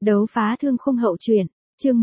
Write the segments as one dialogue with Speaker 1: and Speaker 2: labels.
Speaker 1: Đấu phá thương khung hậu truyện, chương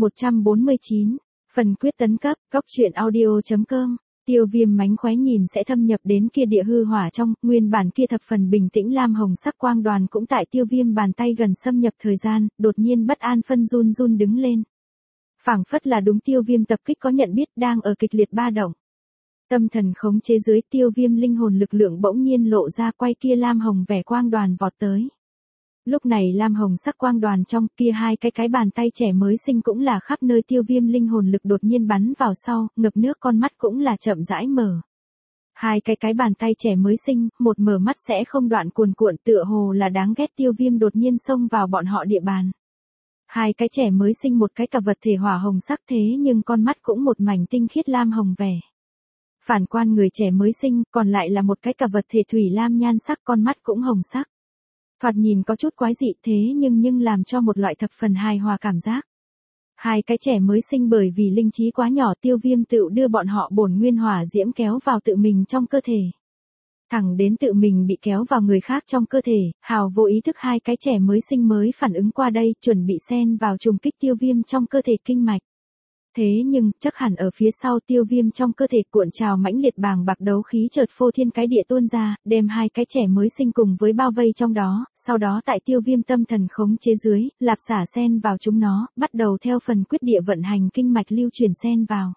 Speaker 1: 149, phần quyết tấn cấp, góc truyện audio.com. Tiêu Viêm mánh khóe nhìn sẽ thâm nhập đến kia địa hư hỏa trong, nguyên bản kia thập phần bình tĩnh lam hồng sắc quang đoàn cũng tại Tiêu Viêm bàn tay gần xâm nhập thời gian, đột nhiên bất an phân run run đứng lên. Phảng phất là đúng Tiêu Viêm tập kích có nhận biết đang ở kịch liệt ba động. Tâm thần khống chế dưới, Tiêu Viêm linh hồn lực lượng bỗng nhiên lộ ra, quay kia lam hồng vẻ quang đoàn vọt tới. Lúc này lam hồng sắc quang đoàn trong kia hai cái bàn tay trẻ mới sinh cũng là khắp nơi. Tiêu Viêm linh hồn lực đột nhiên bắn vào sau, ngập nước con mắt cũng là chậm rãi mở. Hai cái bàn tay trẻ mới sinh, một mở mắt sẽ không đoạn cuồn cuộn, tựa hồ là đáng ghét. Tiêu Viêm đột nhiên xông vào bọn họ địa bàn. Hai cái trẻ mới sinh một cái cặp vật thể hỏa hồng sắc, thế nhưng con mắt cũng một mảnh tinh khiết lam hồng vẻ. Phản quan người trẻ mới sinh, còn lại là một cái cặp vật thể thủy lam nhan sắc, con mắt cũng hồng sắc. Thoạt nhìn có chút quái dị, thế nhưng làm cho một loại thập phần hài hòa cảm giác. Hai cái trẻ mới sinh bởi vì linh trí quá nhỏ, Tiêu Viêm tự đưa bọn họ bổn nguyên hỏa diễm kéo vào tự mình trong cơ thể. Thẳng đến tự mình bị kéo vào người khác trong cơ thể, hào vô ý thức hai cái trẻ mới sinh mới phản ứng qua đây, chuẩn bị xen vào trùng kích Tiêu Viêm trong cơ thể kinh mạch. Thế nhưng, chắc hẳn ở phía sau Tiêu Viêm trong cơ thể cuộn trào mãnh liệt bàng bạc đấu khí chợt phô thiên cái địa tuôn ra, đem hai cái trẻ mới sinh cùng với bao vây trong đó, sau đó tại Tiêu Viêm tâm thần khống chế dưới, lạp xả xen vào chúng nó, bắt đầu theo phần quyết địa vận hành kinh mạch lưu truyền xen vào.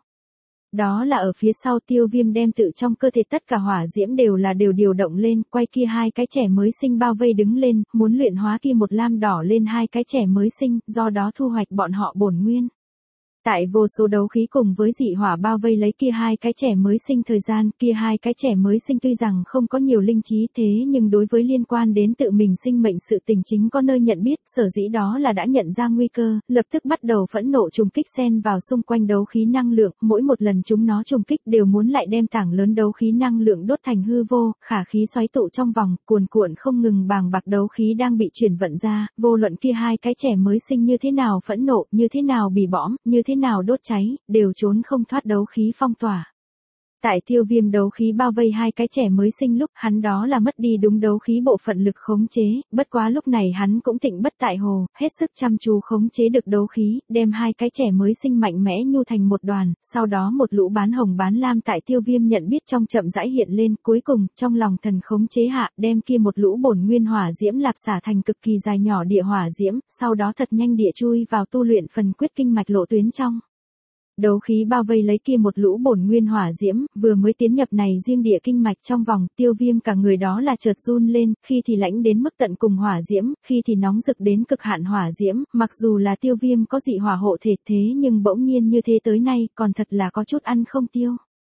Speaker 1: Đó là ở phía sau Tiêu Viêm đem tự trong cơ thể tất cả hỏa diễm đều điều động lên, quay kia hai cái trẻ mới sinh bao vây đứng lên, muốn luyện hóa kia một lam đỏ lên hai cái trẻ mới sinh, do đó thu hoạch bọn họ bổn nguyên. Tại vô số đấu khí cùng với dị hỏa bao vây lấy kia hai cái trẻ mới sinh thời gian, kia hai cái trẻ mới sinh tuy rằng không có nhiều linh trí, thế nhưng đối với liên quan đến tự mình sinh mệnh sự tình chính có nơi nhận biết, sở dĩ đó là đã nhận ra nguy cơ, lập tức bắt đầu phẫn nộ trùng kích xen vào xung quanh đấu khí năng lượng, mỗi một lần chúng nó trùng kích đều muốn lại đem tảng lớn đấu khí năng lượng đốt thành hư vô, khả khí xoáy tụ trong vòng, cuồn cuộn không ngừng bàng bạc đấu khí đang bị chuyển vận ra, vô luận kia hai cái trẻ mới sinh như thế nào phẫn nộ, như thế nào bỉ bõm, như thế nào đốt cháy, đều trốn không thoát đấu khí phong tỏa. Tại Tiêu Viêm đấu khí bao vây hai cái trẻ mới sinh lúc, hắn đó là mất đi đúng đấu khí bộ phận lực khống chế, bất quá lúc này hắn cũng tịnh bất tại hồ, hết sức chăm chú khống chế được đấu khí, đem hai cái trẻ mới sinh mạnh mẽ nhu thành một đoàn, sau đó một lũ bán hồng bán lam tại Tiêu Viêm nhận biết trong chậm rãi hiện lên, cuối cùng, trong lòng thần khống chế hạ, đem kia một lũ bổn nguyên hỏa diễm lạp xả thành cực kỳ dài nhỏ địa hỏa diễm, sau đó thật nhanh địa chui vào tu luyện phần quyết kinh mạch lộ tuyến trong. Đấu khí bao vây lấy kia một lũ bổn nguyên hỏa diễm, vừa mới tiến nhập này riêng địa kinh mạch trong vòng, Tiêu Viêm cả người đó là chợt run lên, khi thì lãnh đến mức tận cùng hỏa diễm, khi thì nóng rực đến cực hạn hỏa diễm, mặc dù là Tiêu Viêm có dị hỏa hộ thể thế nhưng bỗng nhiên như thế tới nay, còn thật là có chút ăn không tiêu.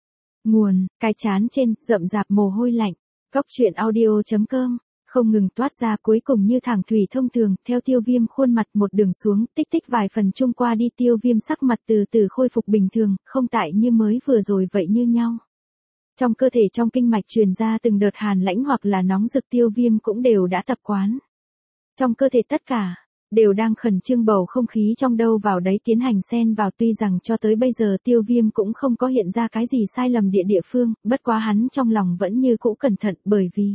Speaker 1: Nguồn, cái chán trên, rậm rạp mồ hôi lạnh, góc truyện audio.com. Không ngừng toát ra, cuối cùng như thẳng thủy thông thường, theo Tiêu Viêm khuôn mặt một đường xuống, tích tích vài phần chung qua đi, Tiêu Viêm sắc mặt từ từ khôi phục bình thường, không tại như mới vừa rồi vậy như nhau. Trong cơ thể trong kinh mạch truyền ra từng đợt hàn lãnh hoặc là nóng rực, Tiêu Viêm cũng đều đã tập quán. Trong cơ thể tất cả đều đang khẩn trương, bầu không khí trong đâu vào đấy tiến hành xen vào, tuy rằng cho tới bây giờ Tiêu Viêm cũng không có hiện ra cái gì sai lầm địa phương, bất quá hắn trong lòng vẫn như cũ cẩn thận, bởi vì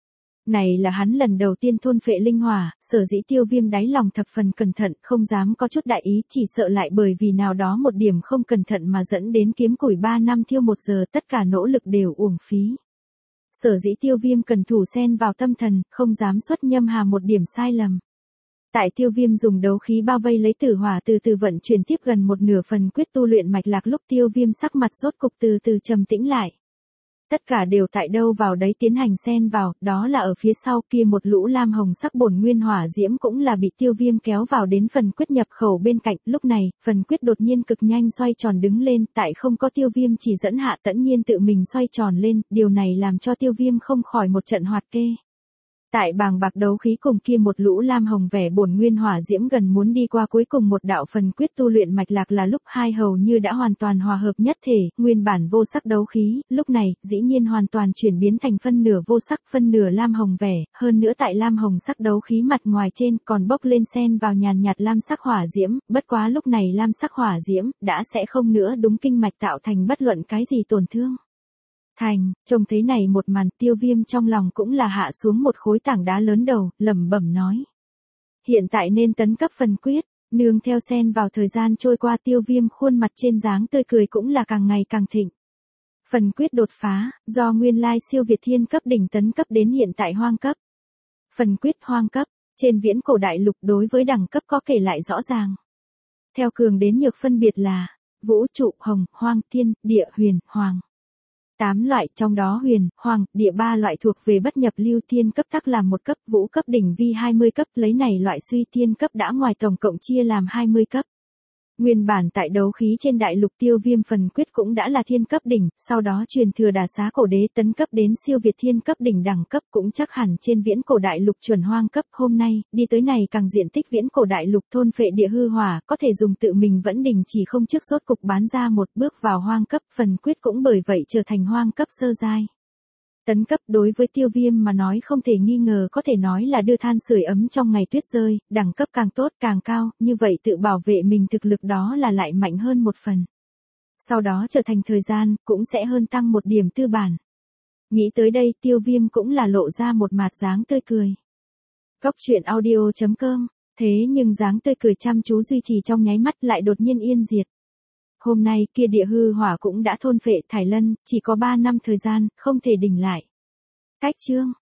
Speaker 1: này là hắn lần đầu tiên thôn phệ linh hỏa, sở dĩ Tiêu Viêm đáy lòng thập phần cẩn thận, không dám có chút đại ý, chỉ sợ lại bởi vì nào đó một điểm không cẩn thận mà dẫn đến kiếm củi 3 năm thiêu 1 giờ, tất cả nỗ lực đều uổng phí. Sở dĩ Tiêu Viêm cần thủ xen vào tâm thần, không dám xuất nhâm hà một điểm sai lầm. Tại Tiêu Viêm dùng đấu khí bao vây lấy tử hỏa từ từ vận chuyển tiếp gần một nửa phần quyết tu luyện mạch lạc lúc, Tiêu Viêm sắc mặt rốt cục từ từ trầm tĩnh lại. Tất cả đều tại đâu vào đấy tiến hành xen vào, đó là ở phía sau kia một lũ lam hồng sắc bổn nguyên hỏa diễm cũng là bị Tiêu Viêm kéo vào đến phần quyết nhập khẩu bên cạnh, lúc này, phần quyết đột nhiên cực nhanh xoay tròn đứng lên, tại không có Tiêu Viêm chỉ dẫn hạ tẫn nhiên tự mình xoay tròn lên, điều này làm cho Tiêu Viêm không khỏi một trận hoạt kê. Tại bàng bạc đấu khí cùng kia một lũ lam hồng vẻ bổn nguyên hỏa diễm gần muốn đi qua cuối cùng một đạo phần quyết tu luyện mạch lạc là lúc hai hầu như đã hoàn toàn hòa hợp nhất thể, nguyên bản vô sắc đấu khí, lúc này, dĩ nhiên hoàn toàn chuyển biến thành phân nửa vô sắc, phân nửa lam hồng vẻ, hơn nữa tại lam hồng sắc đấu khí mặt ngoài trên còn bốc lên xen vào nhàn nhạt lam sắc hỏa diễm, bất quá lúc này lam sắc hỏa diễm, đã sẽ không nữa đúng kinh mạch tạo thành bất luận cái gì tổn thương. Trông thấy này một màn, Tiêu Viêm trong lòng cũng là hạ xuống một khối tảng đá lớn đầu, lẩm bẩm nói. Hiện tại nên tấn cấp phần quyết. Nương theo xen vào thời gian trôi qua, Tiêu Viêm khuôn mặt trên dáng tươi cười cũng là càng ngày càng thịnh. Phần quyết đột phá, do nguyên lai siêu việt thiên cấp đỉnh tấn cấp đến hiện tại hoang cấp. Phần quyết hoang cấp, trên viễn cổ đại lục đối với đẳng cấp có kể lại rõ ràng. Theo cường đến nhược phân biệt là vũ trụ, hồng, hoang, thiên, địa, huyền, hoàng. 8 loại, trong đó huyền, hoàng, địa 3 loại thuộc về bất nhập lưu, thiên cấp tắc làm 1 cấp, vũ cấp đỉnh vi 20 cấp, lấy này loại suy thiên cấp đã ngoài tổng cộng chia làm 20 cấp. Nguyên bản tại đấu khí trên đại lục, Tiêu Viêm phần quyết cũng đã là thiên cấp đỉnh, sau đó truyền thừa Đà Xá cổ đế tấn cấp đến siêu việt thiên cấp đỉnh đẳng cấp, cũng chắc hẳn trên viễn cổ đại lục chuẩn hoang cấp. Hôm nay, đi tới này càng diện tích viễn cổ đại lục thôn phệ địa hư hỏa, có thể dùng tự mình vẫn đỉnh chỉ không trước rốt cục bán ra một bước vào hoang cấp, phần quyết cũng bởi vậy trở thành hoang cấp sơ giai. Tấn cấp đối với Tiêu Viêm mà nói không thể nghi ngờ có thể nói là đưa than sưởi ấm trong ngày tuyết rơi, đẳng cấp càng tốt càng cao, như vậy tự bảo vệ mình thực lực đó là lại mạnh hơn một phần. Sau đó trở thành thời gian, cũng sẽ hơn tăng một điểm tư bản. Nghĩ tới đây, Tiêu Viêm cũng là lộ ra một mặt dáng tươi cười. Góc truyện audio.com, thế nhưng dáng tươi cười chăm chú duy trì trong nháy mắt lại đột nhiên yên diệt. Hôm nay kia địa hư hỏa cũng đã thôn phệ Thải Lân, chỉ có 3 năm thời gian, không thể đỉnh lại. Cách chương